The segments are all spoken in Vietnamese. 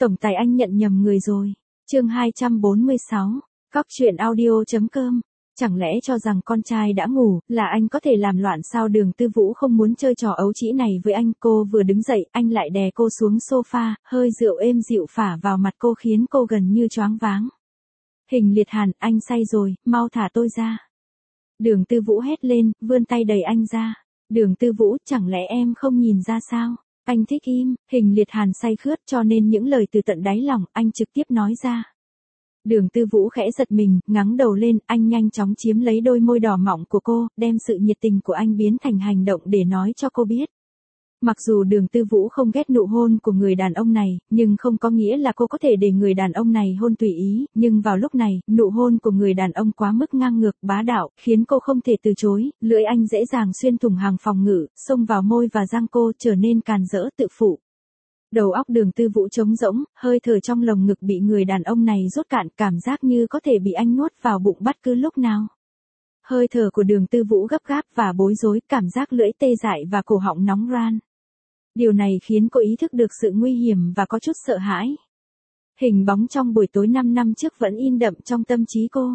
Tổng tài anh nhận nhầm người rồi. Chương 246. Cóc truyện audio.com. Chẳng lẽ cho rằng con trai đã ngủ, là anh có thể làm loạn sao? Đường Tư Vũ không muốn chơi trò ấu trĩ này với anh. Cô vừa đứng dậy, anh lại đè cô xuống sofa, hơi rượu êm dịu phả vào mặt cô khiến cô gần như choáng váng. Hình Liệt Hàn, anh say rồi, mau thả tôi ra. Đường Tư Vũ hét lên, vươn tay đẩy anh ra. Đường Tư Vũ, chẳng lẽ em không nhìn ra sao? Anh thích im. Hình Liệt Hàn say khướt cho nên những lời từ tận đáy lòng, anh trực tiếp nói ra. Đường Tư Vũ khẽ giật mình, ngẩng đầu lên, anh nhanh chóng chiếm lấy đôi môi đỏ mọng của cô, đem sự nhiệt tình của anh biến thành hành động để nói cho cô biết. Mặc dù Đường Tư Vũ không ghét nụ hôn của người đàn ông này, nhưng không có nghĩa là cô có thể để người đàn ông này hôn tùy ý, nhưng vào lúc này, nụ hôn của người đàn ông quá mức ngang ngược, bá đạo, khiến cô không thể từ chối, lưỡi anh dễ dàng xuyên thủng hàng phòng ngự, xông vào môi và răng cô, trở nên càn rỡ tự phụ. Đầu óc Đường Tư Vũ trống rỗng, hơi thở trong lồng ngực bị người đàn ông này rút cạn, cảm giác như có thể bị anh nuốt vào bụng bất cứ lúc nào. Hơi thở của Đường Tư Vũ gấp gáp và bối rối, cảm giác lưỡi tê dại và cổ họng nóng ran. Điều này khiến cô ý thức được sự nguy hiểm và có chút sợ hãi. Hình bóng trong buổi tối 5 năm trước vẫn in đậm trong tâm trí cô.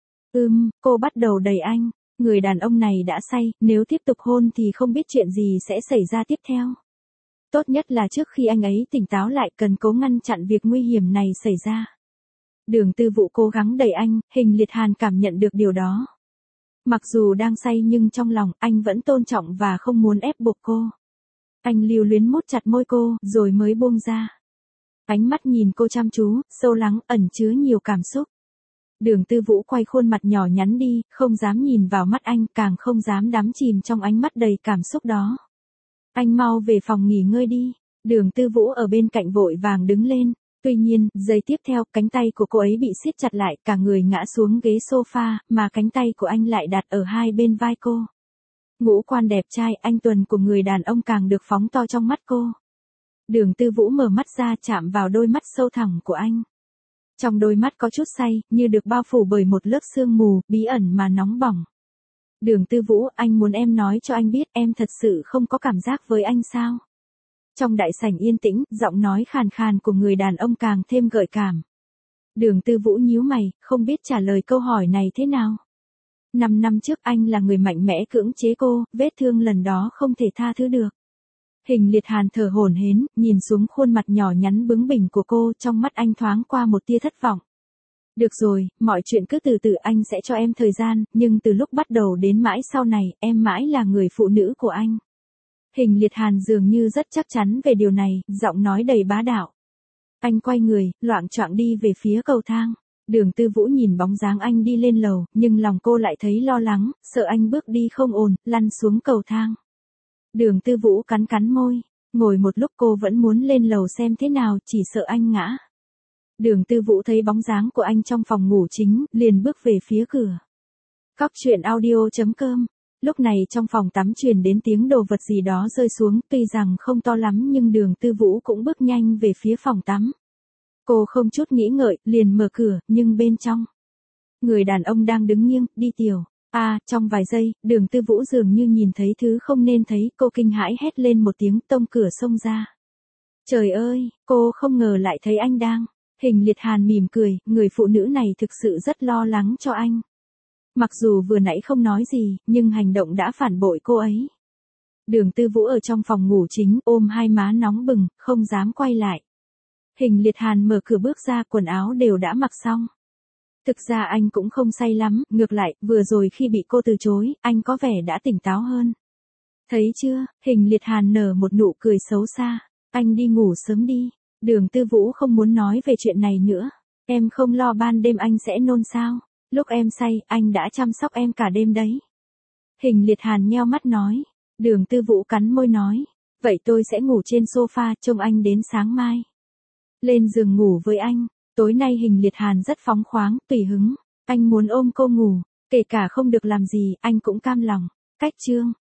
Cô bắt đầu đẩy anh. Người đàn ông này đã say, nếu tiếp tục hôn thì không biết chuyện gì sẽ xảy ra tiếp theo. Tốt nhất là trước khi anh ấy tỉnh táo lại cần cố ngăn chặn việc nguy hiểm này xảy ra. Đường Tư Vũ cố gắng đẩy anh, Hình Liệt Hàn cảm nhận được điều đó. Mặc dù đang say nhưng trong lòng anh vẫn tôn trọng và không muốn ép buộc cô. Anh lưu luyến mút chặt môi cô, rồi mới buông ra. Ánh mắt nhìn cô chăm chú, sâu lắng, ẩn chứa nhiều cảm xúc. Đường Tư Vũ quay khuôn mặt nhỏ nhắn đi, không dám nhìn vào mắt anh, càng không dám đắm chìm trong ánh mắt đầy cảm xúc đó. Anh mau về phòng nghỉ ngơi đi. Đường Tư Vũ ở bên cạnh vội vàng đứng lên. Tuy nhiên, giây tiếp theo, cánh tay của cô ấy bị siết chặt lại, cả người ngã xuống ghế sofa, mà cánh tay của anh lại đặt ở hai bên vai cô. Ngũ quan đẹp trai, anh tuần của người đàn ông càng được phóng to trong mắt cô. Đường Tư Vũ mở mắt ra, chạm vào đôi mắt sâu thẳm của anh. Trong đôi mắt có chút say, như được bao phủ bởi một lớp sương mù, bí ẩn mà nóng bỏng. Đường Tư Vũ, anh muốn em nói cho anh biết em thật sự không có cảm giác với anh sao? Trong đại sảnh yên tĩnh, giọng nói khàn khàn của người đàn ông càng thêm gợi cảm. Đường Tư Vũ nhíu mày, không biết trả lời câu hỏi này thế nào. 5 năm trước anh là người mạnh mẽ cưỡng chế cô, vết thương lần đó không thể tha thứ được. Hình Liệt Hàn thở hổn hển, nhìn xuống khuôn mặt nhỏ nhắn bướng bỉnh của cô, trong mắt anh thoáng qua một tia thất vọng. Được rồi, mọi chuyện cứ từ từ, anh sẽ cho em thời gian, nhưng từ lúc bắt đầu đến mãi sau này, em mãi là người phụ nữ của anh. Hình Liệt Hàn dường như rất chắc chắn về điều này, giọng nói đầy bá đạo. Anh quay người, loạng choạng đi về phía cầu thang. Đường Tư Vũ nhìn bóng dáng anh đi lên lầu, nhưng lòng cô lại thấy lo lắng, sợ anh bước đi không ổn, lăn xuống cầu thang. Đường Tư Vũ cắn cắn môi, ngồi một lúc cô vẫn muốn lên lầu xem thế nào, chỉ sợ anh ngã. Đường Tư Vũ thấy bóng dáng của anh trong phòng ngủ chính, liền bước về phía cửa. Cóc truyện audio.com. Lúc này trong phòng tắm truyền đến tiếng đồ vật gì đó rơi xuống, tuy rằng không to lắm nhưng Đường Tư Vũ cũng bước nhanh về phía phòng tắm. Cô không chút nghĩ ngợi, liền mở cửa, nhưng bên trong, người đàn ông đang đứng nghiêng, đi tiểu. Trong vài giây, Đường Tư Vũ dường như nhìn thấy thứ không nên thấy, cô kinh hãi hét lên một tiếng, tông cửa xông ra. Trời ơi, cô không ngờ lại thấy anh đang. Hình Liệt Hàn mỉm cười, người phụ nữ này thực sự rất lo lắng cho anh. Mặc dù vừa nãy không nói gì, nhưng hành động đã phản bội cô ấy. Đường Tư Vũ ở trong phòng ngủ chính, ôm hai má nóng bừng, không dám quay lại. Hình Liệt Hàn mở cửa bước ra, quần áo đều đã mặc xong. Thực ra anh cũng không say lắm, ngược lại, vừa rồi khi bị cô từ chối, anh có vẻ đã tỉnh táo hơn. Thấy chưa, Hình Liệt Hàn nở một nụ cười xấu xa. Anh đi ngủ sớm đi. Đường Tư Vũ không muốn nói về chuyện này nữa. Em không lo ban đêm anh sẽ nôn sao? Lúc em say, anh đã chăm sóc em cả đêm đấy. Hình Liệt Hàn nheo mắt nói. Đường Tư Vũ cắn môi nói. Vậy tôi sẽ ngủ trên sofa, trông anh đến sáng mai. Lên giường ngủ với anh. Tối nay Hình Liệt Hàn rất phóng khoáng, tùy hứng. Anh muốn ôm cô ngủ, kể cả không được làm gì, anh cũng cam lòng. Cách chương.